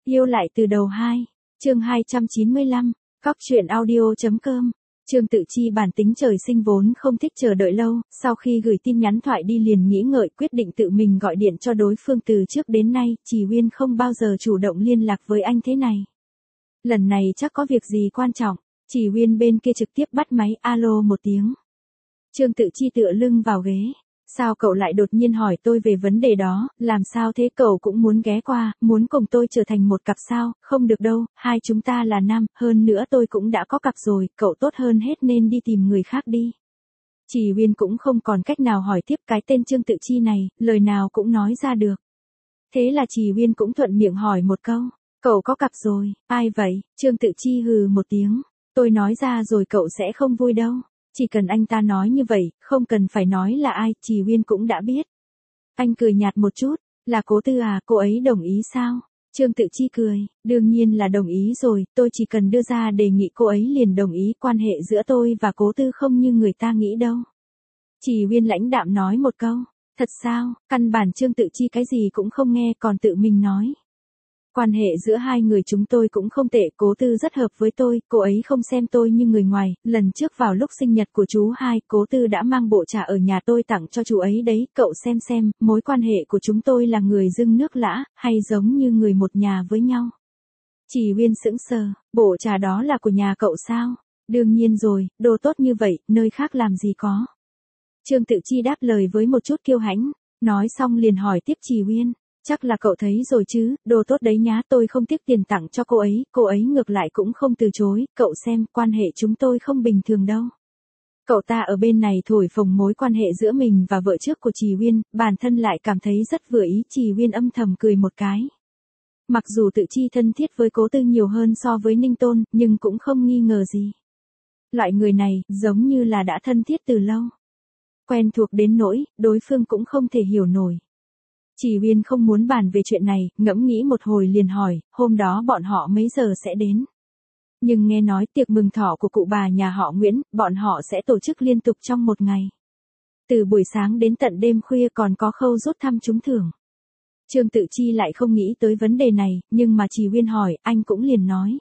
Yêu lại từ đầu 2, chương 295, Cóc truyện audio.com. Trương Tự Chi bản tính trời sinh vốn không thích chờ đợi lâu, sau khi gửi tin nhắn thoại đi liền nghĩ ngợi quyết định tự mình gọi điện cho đối phương. Từ trước đến nay, Chỉ Uyên không bao giờ chủ động liên lạc với anh thế này. Lần này chắc có việc gì quan trọng, Chỉ Uyên bên kia trực tiếp bắt máy, alo một tiếng. Trương Tự Chi tựa lưng vào ghế. Sao cậu lại đột nhiên hỏi tôi về vấn đề đó, làm sao thế, cậu cũng muốn ghé qua, muốn cùng tôi trở thành một cặp sao? Không được đâu, hai chúng ta là nam, hơn nữa tôi cũng đã có cặp rồi, cậu tốt hơn hết nên đi tìm người khác đi. Chỉ Uyên cũng không còn cách nào hỏi tiếp cái tên Trương Tự Chi này, lời nào cũng nói ra được. Thế là Chỉ Uyên cũng thuận miệng hỏi một câu, cậu có cặp rồi, ai vậy? Trương Tự Chi hừ một tiếng, tôi nói ra rồi cậu sẽ không vui đâu. Chỉ cần anh ta nói như vậy, không cần phải nói là ai, Chỉ Uyên cũng đã biết. Anh cười nhạt một chút, là Cố Tư à, cô ấy đồng ý sao? Trương Tự Chi cười, đương nhiên là đồng ý rồi, tôi chỉ cần đưa ra đề nghị cô ấy liền đồng ý, quan hệ giữa tôi và Cố Tư không như người ta nghĩ đâu. Chỉ Uyên lãnh đạm nói một câu, thật sao? Căn bản Trương Tự Chi cái gì cũng không nghe còn tự mình nói. Quan hệ giữa hai người chúng tôi cũng không tệ, Cố Tư rất hợp với tôi, cô ấy không xem tôi như người ngoài, lần trước vào lúc sinh nhật của chú hai, Cố Tư đã mang bộ trà ở nhà tôi tặng cho chú ấy đấy, cậu xem, mối quan hệ của chúng tôi là người dưng nước lã, hay giống như người một nhà với nhau. Chỉ Uyên sững sờ, bộ trà đó là của nhà cậu sao? Đương nhiên rồi, đồ tốt như vậy, nơi khác làm gì có. Trương Tự Chi đáp lời với một chút kiêu hãnh, nói xong liền hỏi tiếp Chỉ Uyên. Chắc là cậu thấy rồi chứ, đồ tốt đấy nhá, tôi không tiếc tiền tặng cho cô ấy ngược lại cũng không từ chối, cậu xem, quan hệ chúng tôi không bình thường đâu. Cậu ta ở bên này thổi phồng mối quan hệ giữa mình và vợ trước của Chỉ Uyên, bản thân lại cảm thấy rất vừa ý, Chỉ Uyên âm thầm cười một cái. Mặc dù Tự Chi thân thiết với Cố Tư nhiều hơn so với Ninh Tôn, nhưng cũng không nghi ngờ gì. Loại người này, giống như là đã thân thiết từ lâu. Quen thuộc đến nỗi, đối phương cũng không thể hiểu nổi. Chỉ Uyên không muốn bàn về chuyện này, ngẫm nghĩ một hồi liền hỏi, hôm đó bọn họ mấy giờ sẽ đến? Nhưng nghe nói tiệc mừng thọ của cụ bà nhà họ Nguyễn, bọn họ sẽ tổ chức liên tục trong một ngày. Từ buổi sáng đến tận đêm khuya còn có khâu rút thăm trúng thưởng. Trương Tự Chi lại không nghĩ tới vấn đề này, nhưng mà Chỉ Uyên hỏi, anh cũng liền nói.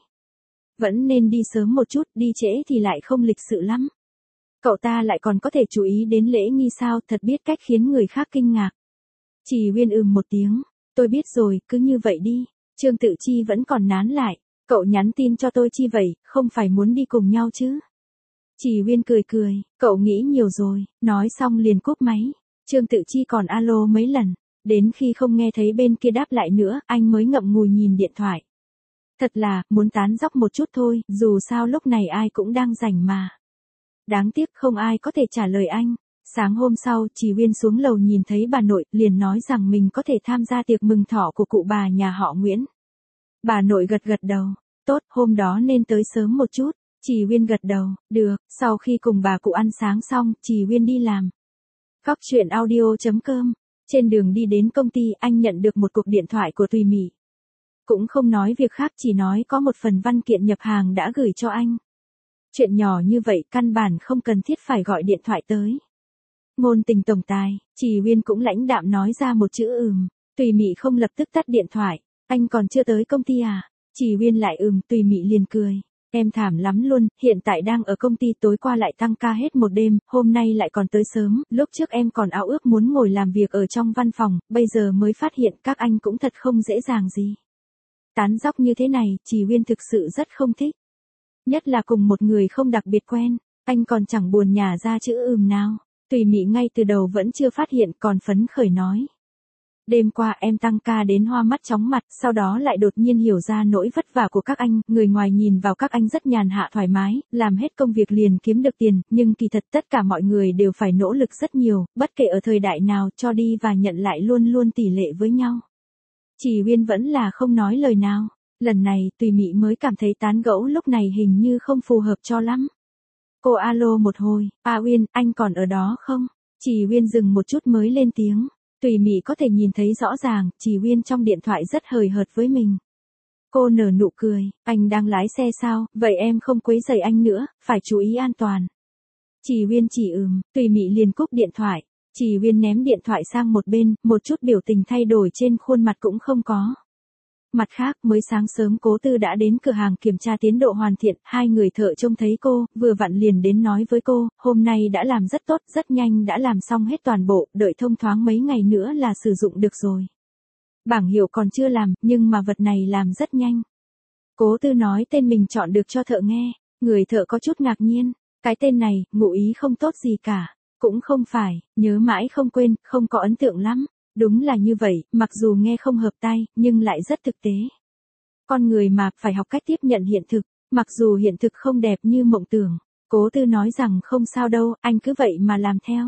Vẫn nên đi sớm một chút, đi trễ thì lại không lịch sự lắm. Cậu ta lại còn có thể chú ý đến lễ nghi sao, thật biết cách khiến người khác kinh ngạc. Chỉ Uyên một tiếng, tôi biết rồi, cứ như vậy đi. Trương Tự Chi vẫn còn nán lại, cậu nhắn tin cho tôi chi vậy, không phải muốn đi cùng nhau chứ? Chỉ Uyên cười, cậu nghĩ nhiều rồi, nói xong liền cúp máy. Trương Tự Chi còn alo mấy lần, đến khi không nghe thấy bên kia đáp lại nữa, anh mới ngậm ngùi nhìn điện thoại. Thật là, muốn tán dóc một chút thôi, dù sao lúc này ai cũng đang rảnh mà. Đáng tiếc không ai có thể trả lời anh. Sáng hôm sau, Chỉ Uyên xuống lầu nhìn thấy bà nội, liền nói rằng mình có thể tham gia tiệc mừng thọ của cụ bà nhà họ Nguyễn. Bà nội gật đầu, tốt, hôm đó nên tới sớm một chút. Chỉ Uyên gật đầu, được, sau khi cùng bà cụ ăn sáng xong, Chỉ Uyên đi làm. Cóc truyện audio.com, trên đường đi đến công ty anh nhận được một cuộc điện thoại của Tùy Mị. Cũng không nói việc khác, chỉ nói có một phần văn kiện nhập hàng đã gửi cho anh. Chuyện nhỏ như vậy căn bản không cần thiết phải gọi điện thoại tới. Ngôn tình tổng tài, Chỉ Uyên cũng lãnh đạm nói ra một chữ Tùy Mị không lập tức tắt điện thoại, anh còn chưa tới công ty à? Chỉ Uyên lại Tùy Mị liền cười, em thảm lắm luôn, hiện tại đang ở công ty, tối qua lại tăng ca hết một đêm, hôm nay lại còn tới sớm, lúc trước em còn ao ước muốn ngồi làm việc ở trong văn phòng, bây giờ mới phát hiện các anh cũng thật không dễ dàng gì. Tán dóc như thế này, Chỉ Uyên thực sự rất không thích. Nhất là cùng một người không đặc biệt quen, anh còn chẳng buồn nhả ra chữ nào. Tùy Mị ngay từ đầu vẫn chưa phát hiện còn phấn khởi nói. Đêm qua em tăng ca đến hoa mắt chóng mặt, sau đó lại đột nhiên hiểu ra nỗi vất vả của các anh, người ngoài nhìn vào các anh rất nhàn hạ thoải mái, làm hết công việc liền kiếm được tiền, nhưng kỳ thật tất cả mọi người đều phải nỗ lực rất nhiều, bất kể ở thời đại nào, cho đi và nhận lại luôn luôn tỷ lệ với nhau. Chỉ Uyên vẫn là không nói lời nào, lần này Tùy Mị mới cảm thấy tán gẫu lúc này hình như không phù hợp cho lắm. Cô alo một hồi, Uyên, anh còn ở đó không? Chỉ Uyên dừng một chút mới lên tiếng. Tùy Mị có thể nhìn thấy rõ ràng, Chỉ Uyên trong điện thoại rất hời hợt với mình. Cô nở nụ cười, anh đang lái xe sao, vậy em không quấy rầy anh nữa, phải chú ý an toàn. Chỉ Uyên chỉ Tùy Mị liền cúp điện thoại. Chỉ Uyên ném điện thoại sang một bên, một chút biểu tình thay đổi trên khuôn mặt cũng không có. Mặt khác, mới sáng sớm Cố Tư đã đến cửa hàng kiểm tra tiến độ hoàn thiện, hai người thợ trông thấy cô, vừa vặn liền đến nói với cô, hôm nay đã làm rất tốt, rất nhanh đã làm xong hết toàn bộ, đợi thông thoáng mấy ngày nữa là sử dụng được rồi. Bảng hiệu còn chưa làm, nhưng mà vật này làm rất nhanh. Cố Tư nói tên mình chọn được cho thợ nghe, người thợ có chút ngạc nhiên, cái tên này, ngụ ý không tốt gì cả. Cũng không phải, nhớ mãi không quên, không có ấn tượng lắm. Đúng là như vậy, mặc dù nghe không hợp tai, nhưng lại rất thực tế. Con người mà, phải học cách tiếp nhận hiện thực, mặc dù hiện thực không đẹp như mộng tưởng. Cố Tư nói rằng không sao đâu, anh cứ vậy mà làm theo.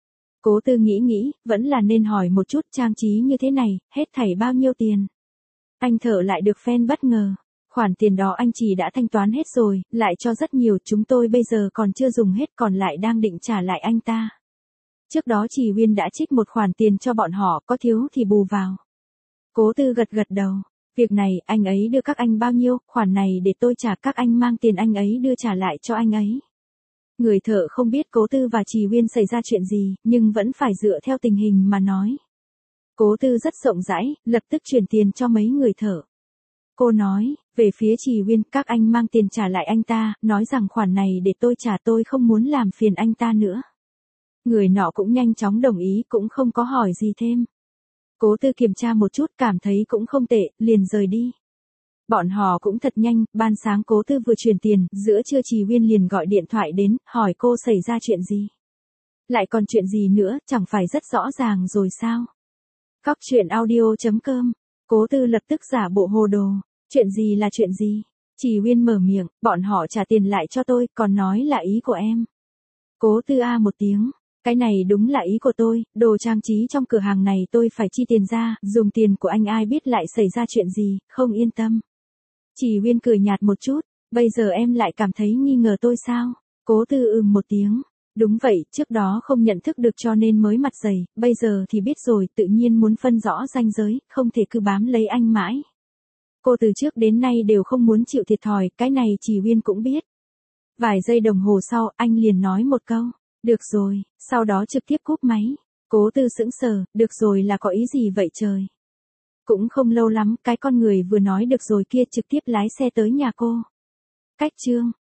Cố Tư nghĩ, vẫn là nên hỏi một chút trang trí như thế này, hết thảy bao nhiêu tiền. Anh thợ lại được phen bất ngờ. Khoản tiền đó anh chỉ đã thanh toán hết rồi, lại cho rất nhiều, chúng tôi bây giờ còn chưa dùng hết, còn lại đang định trả lại anh ta. Trước đó chị Uyên đã trích một khoản tiền cho bọn họ, có thiếu thì bù vào. Cố Tư gật đầu. Việc này, anh ấy đưa các anh bao nhiêu, khoản này để tôi trả, các anh mang tiền anh ấy đưa trả lại cho anh ấy. Người thợ không biết Cố Tư và chị Uyên xảy ra chuyện gì, nhưng vẫn phải dựa theo tình hình mà nói. Cố Tư rất rộng rãi, lập tức chuyển tiền cho mấy người thợ. Cô nói, về phía chị Uyên, các anh mang tiền trả lại anh ta, nói rằng khoản này để tôi trả, tôi không muốn làm phiền anh ta nữa. Người nọ cũng nhanh chóng đồng ý, cũng không có hỏi gì thêm. Cố Tư kiểm tra một chút, cảm thấy cũng không tệ, liền rời đi. Bọn họ cũng thật nhanh, ban sáng Cố Tư vừa chuyển tiền, giữa trưa chị Uyên liền gọi điện thoại đến, hỏi cô xảy ra chuyện gì. Lại còn chuyện gì nữa, chẳng phải rất rõ ràng rồi sao? Cóc truyện audio.com. Cố Tư lập tức giả bộ hồ đồ. Chuyện gì là chuyện gì? Chị Uyên mở miệng, bọn họ trả tiền lại cho tôi, còn nói là ý của em. Cố Tư a một tiếng. Cái này đúng là ý của tôi, đồ trang trí trong cửa hàng này tôi phải chi tiền ra, dùng tiền của anh ai biết lại xảy ra chuyện gì, không yên tâm. Chị Uyên cười nhạt một chút, bây giờ em lại cảm thấy nghi ngờ tôi sao? Cố Tư một tiếng. Đúng vậy, trước đó không nhận thức được cho nên mới mặt dày, bây giờ thì biết rồi, tự nhiên muốn phân rõ ranh giới, không thể cứ bám lấy anh mãi. Cô từ trước đến nay đều không muốn chịu thiệt thòi, cái này chị Uyên cũng biết. Vài giây đồng hồ sau, anh liền nói một câu, được rồi, sau đó trực tiếp cúp máy. Cố Tư sững sờ, được rồi là có ý gì vậy trời? Cũng không lâu lắm, cái con người vừa nói được rồi kia trực tiếp lái xe tới nhà cô. Cách chương